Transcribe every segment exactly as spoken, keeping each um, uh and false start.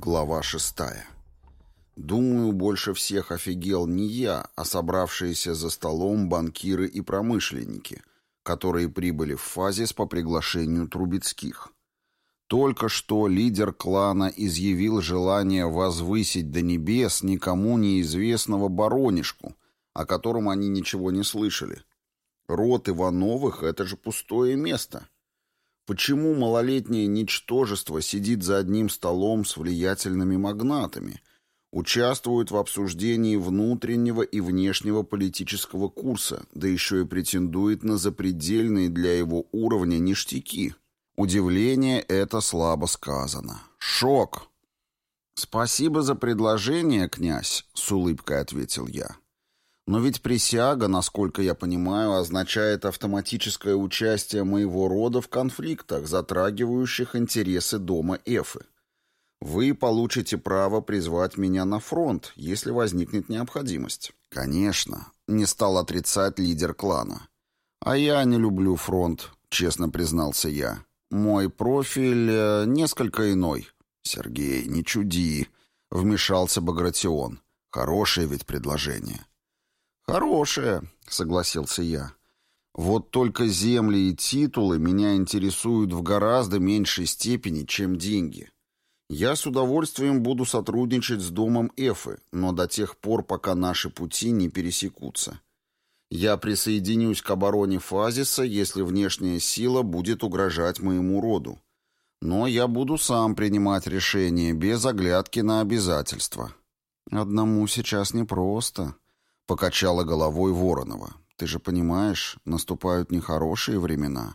Глава шестая. Думаю, больше всех офигел не я, а собравшиеся за столом банкиры и промышленники, которые прибыли в Фазис по приглашению Трубецких. Только что лидер клана изъявил желание возвысить до небес никому неизвестного баронишку, о котором они ничего не слышали. Род Ивановых — это же пустое место. Почему малолетнее ничтожество сидит за одним столом с влиятельными магнатами, участвует в обсуждении внутреннего и внешнего политического курса, да еще и претендует на запредельные для его уровня ништяки? Удивление — это слабо сказано. Шок. «Спасибо за предложение, князь», — с улыбкой ответил я. «Но ведь присяга, насколько я понимаю, означает автоматическое участие моего рода в конфликтах, затрагивающих интересы дома Эфы. Вы получите право призвать меня на фронт, если возникнет необходимость». «Конечно», — не стал отрицать лидер клана. «А я не люблю фронт», — честно признался я. «Мой профиль э, несколько иной». «Сергей, не чуди», — вмешался Багратион. «Хорошее ведь предложение». «Хорошее», — согласился я. «Вот только земли и титулы меня интересуют в гораздо меньшей степени, чем деньги. Я с удовольствием буду сотрудничать с домом Эфы, но до тех пор, пока наши пути не пересекутся. Я присоединюсь к обороне Фазиса, если внешняя сила будет угрожать моему роду. Но я буду сам принимать решения без оглядки на обязательства». «Одному сейчас непросто», — покачала головой Воронова. «Ты же понимаешь, наступают нехорошие времена».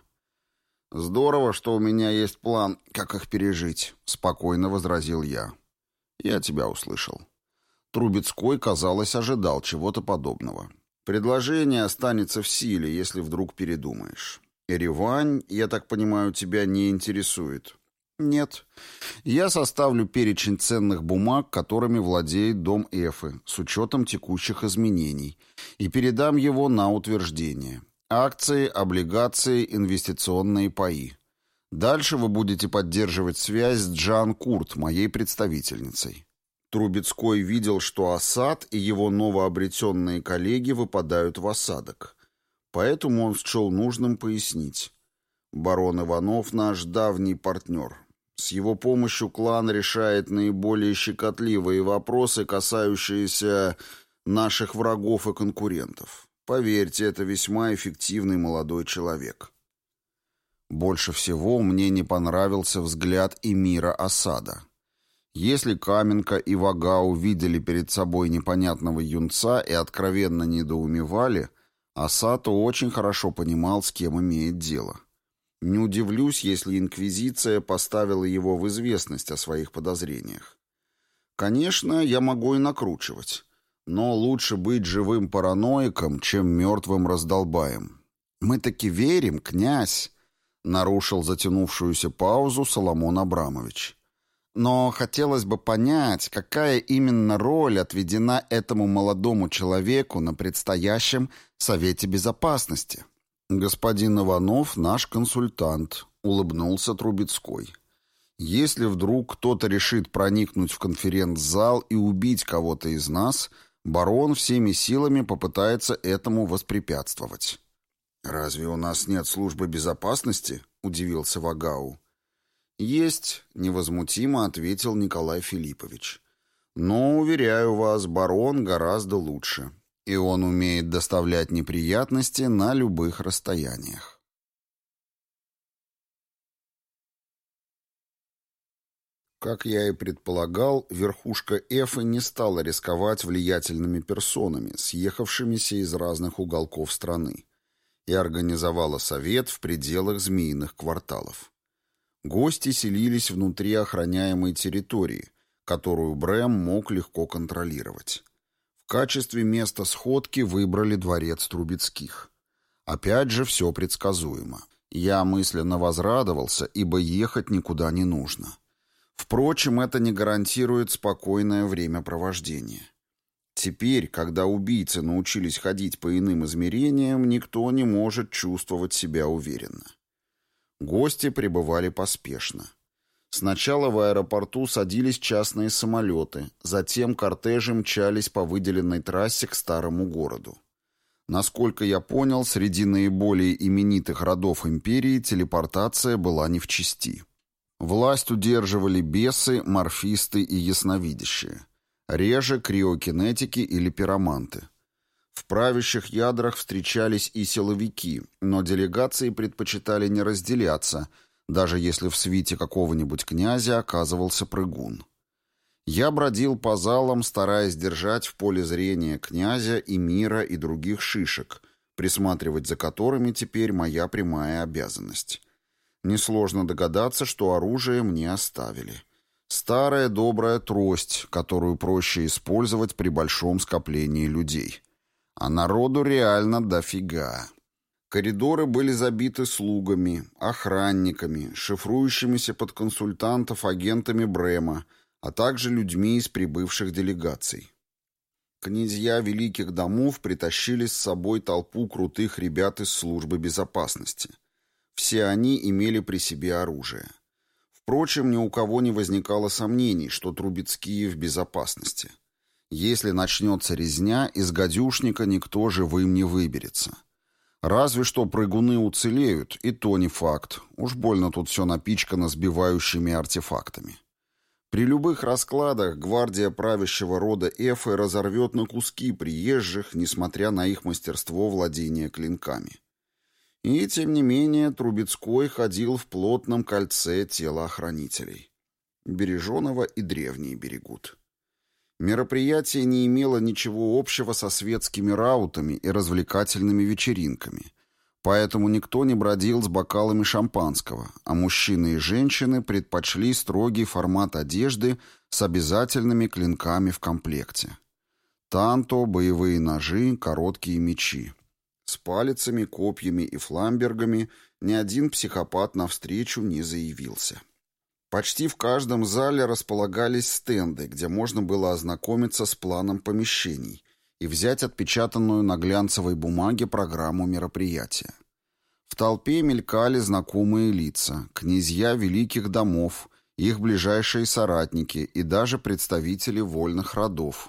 «Здорово, что у меня есть план, как их пережить», — спокойно возразил я. «Я тебя услышал». Трубецкой, казалось, ожидал чего-то подобного. «Предложение останется в силе, если вдруг передумаешь. Еревань, я так понимаю, тебя не интересует?» «Нет. Я составлю перечень ценных бумаг, которыми владеет дом Эфы, с учетом текущих изменений, и передам его на утверждение. Акции, облигации, инвестиционные паи. Дальше вы будете поддерживать связь с Джан Курт, моей представительницей». Трубецкой видел, что Асад и его новообретенные коллеги выпадают в осадок. Поэтому он счел нужным пояснить. «Барон Иванов наш давний партнер. С его помощью клан решает наиболее щекотливые вопросы, касающиеся наших врагов и конкурентов. Поверьте, это весьма эффективный молодой человек». Больше всего мне не понравился взгляд эмира Асада. Если Каменка и Вагау видели перед собой непонятного юнца и откровенно недоумевали, Асад очень хорошо понимал, с кем имеет дело. Не удивлюсь, если Инквизиция поставила его в известность о своих подозрениях. Конечно, я могу и накручивать, но лучше быть живым параноиком, чем мертвым раздолбаем. «Мы таки верим, князь», — нарушил затянувшуюся паузу Соломон Абрамович. «Но хотелось бы понять, какая именно роль отведена этому молодому человеку на предстоящем Совете Безопасности». «Господин Иванов наш консультант», — улыбнулся Трубецкой. «Если вдруг кто-то решит проникнуть в конференц-зал и убить кого-то из нас, барон всеми силами попытается этому воспрепятствовать». «Разве у нас нет службы безопасности?» — удивился Вагау. «Есть», — невозмутимо ответил Николай Филиппович. «Но, уверяю вас, барон гораздо лучше. И он умеет доставлять неприятности на любых расстояниях». Как я и предполагал, верхушка Эфы не стала рисковать влиятельными персонами, съехавшимися из разных уголков страны, и организовала совет в пределах Змеиных кварталов. Гости селились внутри охраняемой территории, которую Брэм мог легко контролировать. В качестве места сходки выбрали дворец Трубецких. Опять же, все предсказуемо. Я мысленно возрадовался, ибо ехать никуда не нужно. Впрочем, это не гарантирует спокойное времяпровождение. Теперь, когда убийцы научились ходить по иным измерениям, никто не может чувствовать себя уверенно. Гости прибывали поспешно. Сначала в аэропорту садились частные самолеты, затем кортежи мчались по выделенной трассе к старому городу. Насколько я понял, среди наиболее именитых родов империи телепортация была не в чести. Власть удерживали бесы, морфисты и ясновидящие. Реже криокинетики или пироманты. В правящих ядрах встречались и силовики, но делегации предпочитали не разделяться, даже если в свите какого-нибудь князя оказывался прыгун. Я бродил по залам, стараясь держать в поле зрения князя и мира и других шишек, присматривать за которыми теперь моя прямая обязанность. Несложно догадаться, что оружие мне оставили. Старая добрая трость, которую проще использовать при большом скоплении людей. А народу реально дофига. Коридоры были забиты слугами, охранниками, шифрующимися под консультантов агентами Брема, а также людьми из прибывших делегаций. Князья великих домов притащили с собой толпу крутых ребят из службы безопасности. Все они имели при себе оружие. Впрочем, ни у кого не возникало сомнений, что Трубецкие в безопасности. Если начнется резня, из гадюшника никто живым не выберется. Разве что прыгуны уцелеют, и то не факт. Уж больно тут все напичкано сбивающими артефактами. При любых раскладах гвардия правящего рода Эфы разорвет на куски приезжих, несмотря на их мастерство владения клинками. И, тем не менее, Трубецкой ходил в плотном кольце телоохранителей. Береженого и древние берегут. Мероприятие не имело ничего общего со светскими раутами и развлекательными вечеринками, поэтому никто не бродил с бокалами шампанского, а мужчины и женщины предпочли строгий формат одежды с обязательными клинками в комплекте. Танто, боевые ножи, короткие мечи. С палицами, копьями и фламбергами ни один психопат навстречу не заявился. Почти в каждом зале располагались стенды, где можно было ознакомиться с планом помещений и взять отпечатанную на глянцевой бумаге программу мероприятия. В толпе мелькали знакомые лица, князья великих домов, их ближайшие соратники и даже представители вольных родов,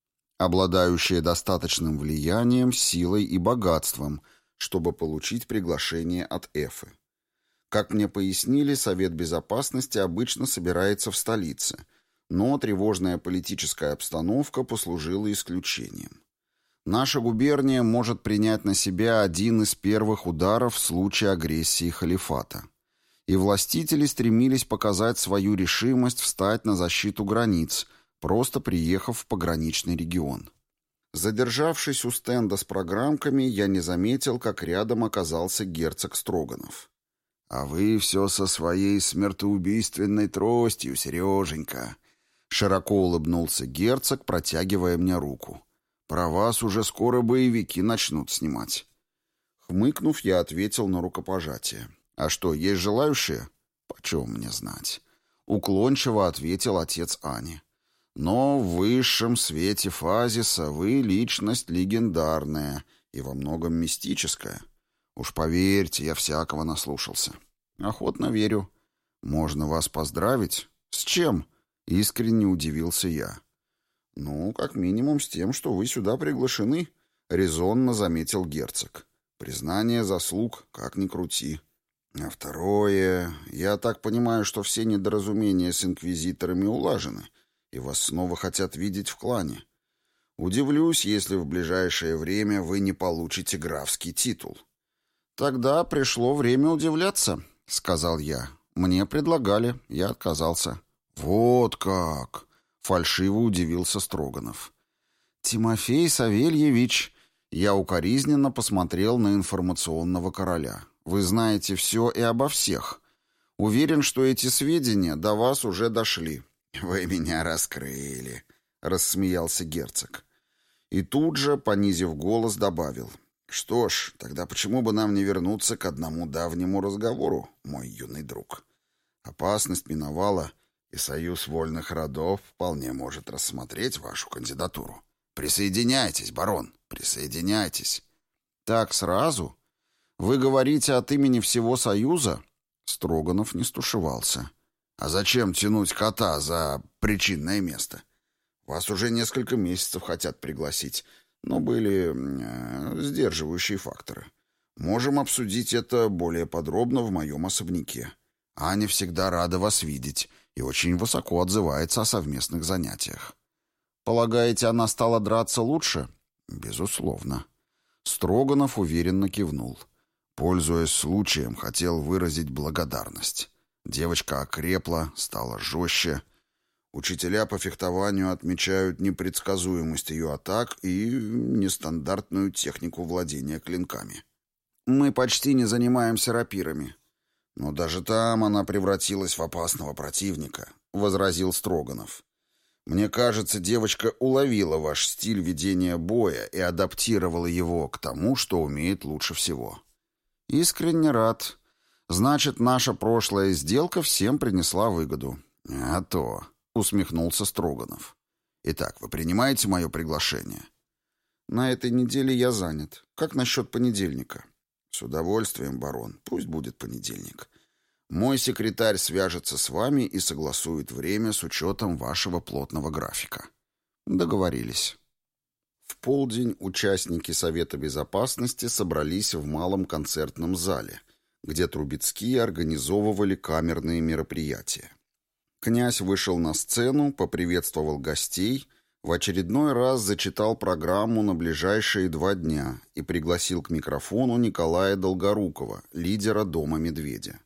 обладающие достаточным влиянием, силой и богатством, чтобы получить приглашение от Эфы. Как мне пояснили, Совет Безопасности обычно собирается в столице, но тревожная политическая обстановка послужила исключением. Наша губерния может принять на себя один из первых ударов в случае агрессии халифата. И властители стремились показать свою решимость встать на защиту границ, просто приехав в пограничный регион. Задержавшись у стенда с программками, я не заметил, как рядом оказался герцог Строганов. «А вы все со своей смертоубийственной тростью, Сереженька!» Широко улыбнулся герцог, протягивая мне руку. «Про вас уже скоро боевики начнут снимать». Хмыкнув, я ответил на рукопожатие. «А что, есть желающие?» «Почем мне знать?» Уклончиво ответил отец Ани. «Но в высшем свете Фазиса вы личность легендарная и во многом мистическая. Уж поверьте, я всякого наслушался. Охотно верю. Можно вас поздравить? С чем?» Искренне удивился я. «Ну, как минимум с тем, что вы сюда приглашены», — резонно заметил герцог. «Признание заслуг, как ни крути. А второе... Я так понимаю, что все недоразумения с инквизиторами улажены, и вас снова хотят видеть в клане. Удивлюсь, если в ближайшее время вы не получите графский титул». «Тогда пришло время удивляться», — сказал я. «Мне предлагали, я отказался». «Вот как!» — фальшиво удивился Строганов. «Тимофей Савельевич...» Я укоризненно посмотрел на информационного короля. «Вы знаете все и обо всех. Уверен, что эти сведения до вас уже дошли». «Вы меня раскрыли», — рассмеялся герцог. И тут же, понизив голос, добавил: «Что ж, тогда почему бы нам не вернуться к одному давнему разговору, мой юный друг? Опасность миновала, и Союз вольных родов вполне может рассмотреть вашу кандидатуру. Присоединяйтесь, барон, присоединяйтесь». «Так сразу? Вы говорите от имени всего Союза?» Строганов не стушевался. А зачем тянуть кота за причинное место? Вас уже несколько месяцев хотят пригласить, но были э, сдерживающие факторы. Можем обсудить это более подробно в моем особняке. Аня всегда рада вас видеть и очень высоко отзывается о совместных занятиях. Полагаете, она стала драться лучше? Безусловно. Строганов уверенно кивнул. Пользуясь случаем, хотел выразить благодарность. Девочка окрепла, стала жестче. Учителя по фехтованию отмечают непредсказуемость ее атак и нестандартную технику владения клинками. Мы почти не занимаемся рапирами. Но даже там она превратилась в опасного противника, возразил Строганов. Мне кажется, девочка уловила ваш стиль ведения боя и адаптировала его к тому, что умеет лучше всего. Искренне рад. Значит, наша прошлая сделка всем принесла выгоду. А то, усмехнулся Строганов. Итак, вы принимаете мое приглашение? На этой неделе я занят. Как насчет понедельника? С удовольствием, барон. Пусть будет понедельник. Мой секретарь свяжется с вами и согласует время с учетом вашего плотного графика. Договорились. В полдень участники Совета Безопасности собрались в малом концертном зале, где Трубецкие организовывали камерные мероприятия. Князь вышел на сцену, поприветствовал гостей, в очередной раз зачитал программу на ближайшие два дня и пригласил к микрофону Николая Долгорукова, лидера Дома Медведя.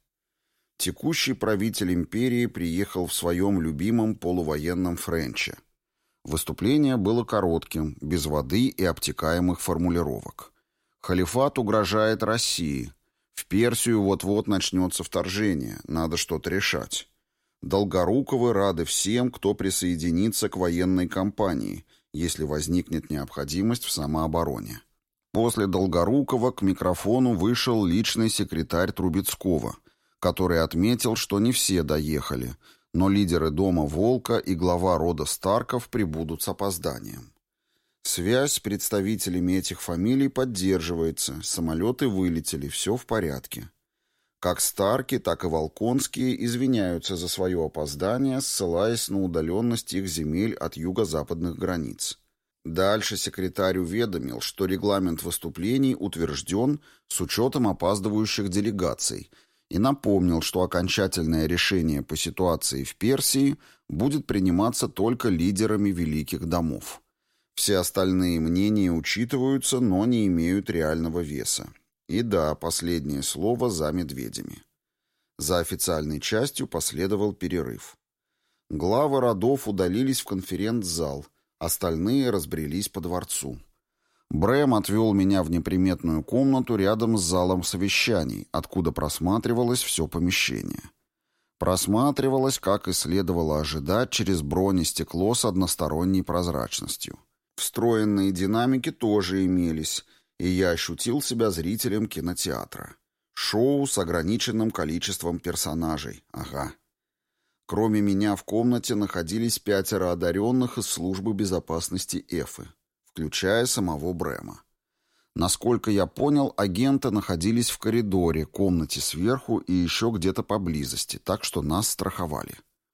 Текущий правитель империи приехал в своем любимом полувоенном френче. Выступление было коротким, без воды и обтекаемых формулировок. Халифат угрожает России. В Персию вот-вот начнется вторжение, надо что-то решать. Долгоруковы рады всем, кто присоединится к военной кампании, если возникнет необходимость в самообороне. После Долгорукова к микрофону вышел личный секретарь Трубецкого, который отметил, что не все доехали, но лидеры дома Волка и глава рода Старков прибудут с опозданием. Связь с представителями этих фамилий поддерживается, самолеты вылетели, все в порядке. Как Старки, так и Волконские извиняются за свое опоздание, ссылаясь на удаленность их земель от юго-западных границ. Дальше секретарь уведомил, что регламент выступлений утвержден с учетом опаздывающих делегаций, и напомнил, что окончательное решение по ситуации в Персии будет приниматься только лидерами великих домов. Все остальные мнения учитываются, но не имеют реального веса. И да, последнее слово за медведями. За официальной частью последовал перерыв. Главы родов удалились в конференц-зал, остальные разбрелись по дворцу. Брэм отвел меня в неприметную комнату рядом с залом совещаний, откуда просматривалось все помещение. Просматривалось, как и следовало ожидать, через бронестекло с односторонней прозрачностью. Встроенные динамики тоже имелись, и я ощутил себя зрителем кинотеатра. Шоу с ограниченным количеством персонажей. Ага. Кроме меня в комнате находились пятеро одаренных из службы безопасности Эфы, включая самого Брэма. Насколько я понял, агенты находились в коридоре, комнате сверху и еще где-то поблизости, так что нас страховали.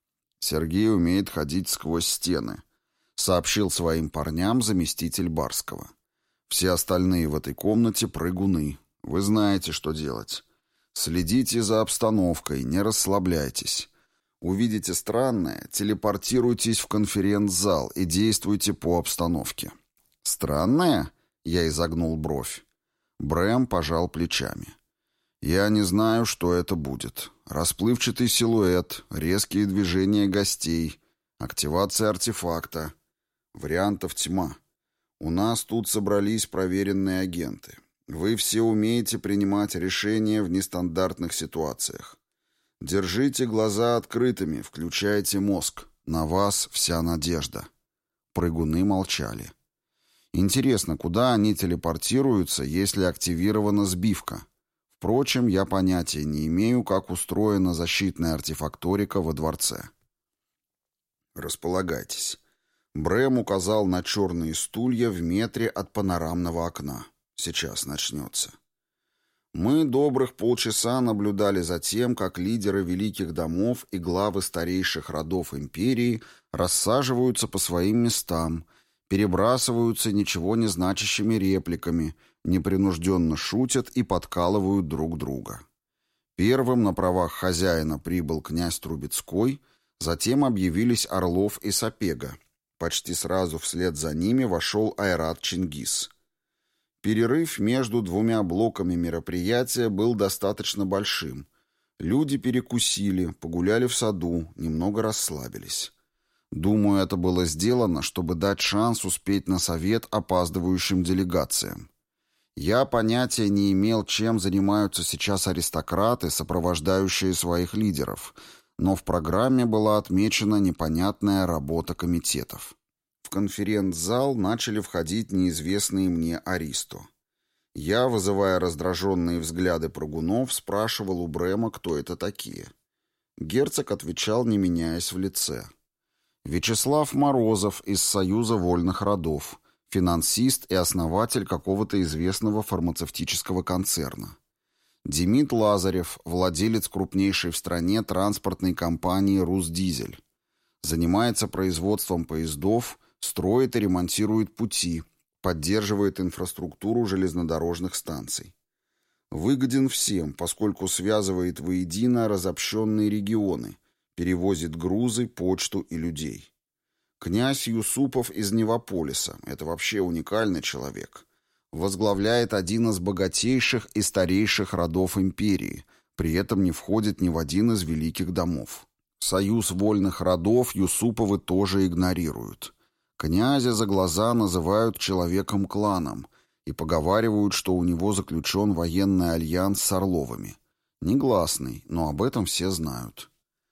Сергей умеет ходить сквозь стены, сообщил своим парням заместитель Барского. Все остальные в этой комнате прыгуны. Вы знаете, что делать. Следите за обстановкой, не расслабляйтесь. Увидите странное, телепортируйтесь в конференц-зал и действуйте по обстановке. Странное? Я изогнул бровь. Брэм пожал плечами. Я не знаю, что это будет. Расплывчатый силуэт, резкие движения гостей, активация артефакта. Вариантов тьма. У нас тут собрались проверенные агенты. Вы все умеете принимать решения в нестандартных ситуациях. Держите глаза открытыми, включайте мозг. На вас вся надежда. Прыгуны молчали. Интересно, куда они телепортируются, если активирована сбивка? Впрочем, я понятия не имею, как устроена защитная артефакторика во дворце. Располагайтесь. Брэм указал на черные стулья в метре от панорамного окна. Сейчас начнется. Мы добрых полчаса наблюдали за тем, как лидеры великих домов и главы старейших родов империи рассаживаются по своим местам, перебрасываются ничего не значащими репликами, непринужденно шутят и подкалывают друг друга. Первым на правах хозяина прибыл князь Трубецкой, затем объявились Орлов и Сапега. Почти сразу вслед за ними вошел Айрат Чингис. Перерыв между двумя блоками мероприятия был достаточно большим. Люди перекусили, погуляли в саду, немного расслабились. Думаю, это было сделано, чтобы дать шанс успеть на совет опаздывающим делегациям. Я понятия не имел, чем занимаются сейчас аристократы, сопровождающие своих лидеров, но в программе была отмечена непонятная работа комитетов. В конференц-зал начали входить неизвестные мне аристо. Я, вызывая раздраженные взгляды прыгунов, спрашивал у Брэма, кто это такие. Герцог отвечал, не меняясь в лице. Вячеслав Морозов из Союза вольных родов, финансист и основатель какого-то известного фармацевтического концерна. Демид Лазарев, владелец крупнейшей в стране транспортной компании «Русдизель». Занимается производством поездов, строит и ремонтирует пути, поддерживает инфраструктуру железнодорожных станций. Выгоден всем, поскольку связывает воедино разобщенные регионы, перевозит грузы, почту и людей. Князь Юсупов из Невополиса, это вообще уникальный человек, возглавляет один из богатейших и старейших родов империи, при этом не входит ни в один из великих домов. Союз вольных родов Юсуповы тоже игнорируют. Князя за глаза называют человеком-кланом и поговаривают, что у него заключен военный альянс с Орловыми. Негласный, но об этом все знают.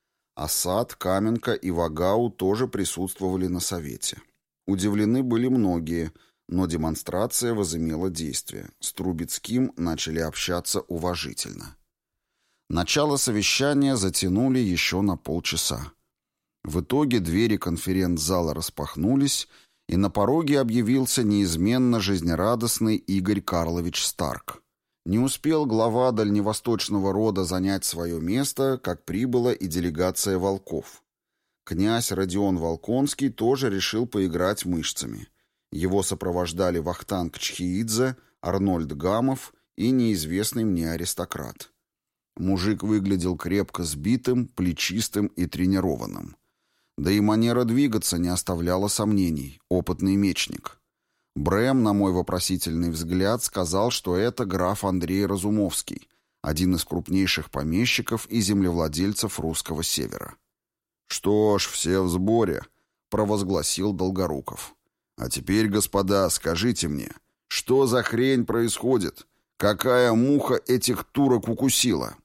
Асад, Каменка и Вагау тоже присутствовали на совете. Удивлены были многие, но демонстрация возымела действие. С Трубецким начали общаться уважительно. Начало совещания затянули еще на полчаса. В итоге двери конференц-зала распахнулись, и на пороге объявился неизменно жизнерадостный Игорь Карлович Старк. Не успел глава дальневосточного рода занять свое место, как прибыла и делегация волков. Князь Родион Волконский тоже решил поиграть мышцами. Его сопровождали Вахтанг Чхиидзе, Арнольд Гамов и неизвестный мне аристократ. Мужик выглядел крепко сбитым, плечистым и тренированным. Да и манера двигаться не оставляла сомнений. Опытный мечник. Брэм, на мой вопросительный взгляд, сказал, что это граф Андрей Разумовский, один из крупнейших помещиков и землевладельцев русского севера. «Что ж, все в сборе», — провозгласил Долгоруков. «А теперь, господа, скажите мне, что за хрень происходит? Какая муха этих турок укусила?»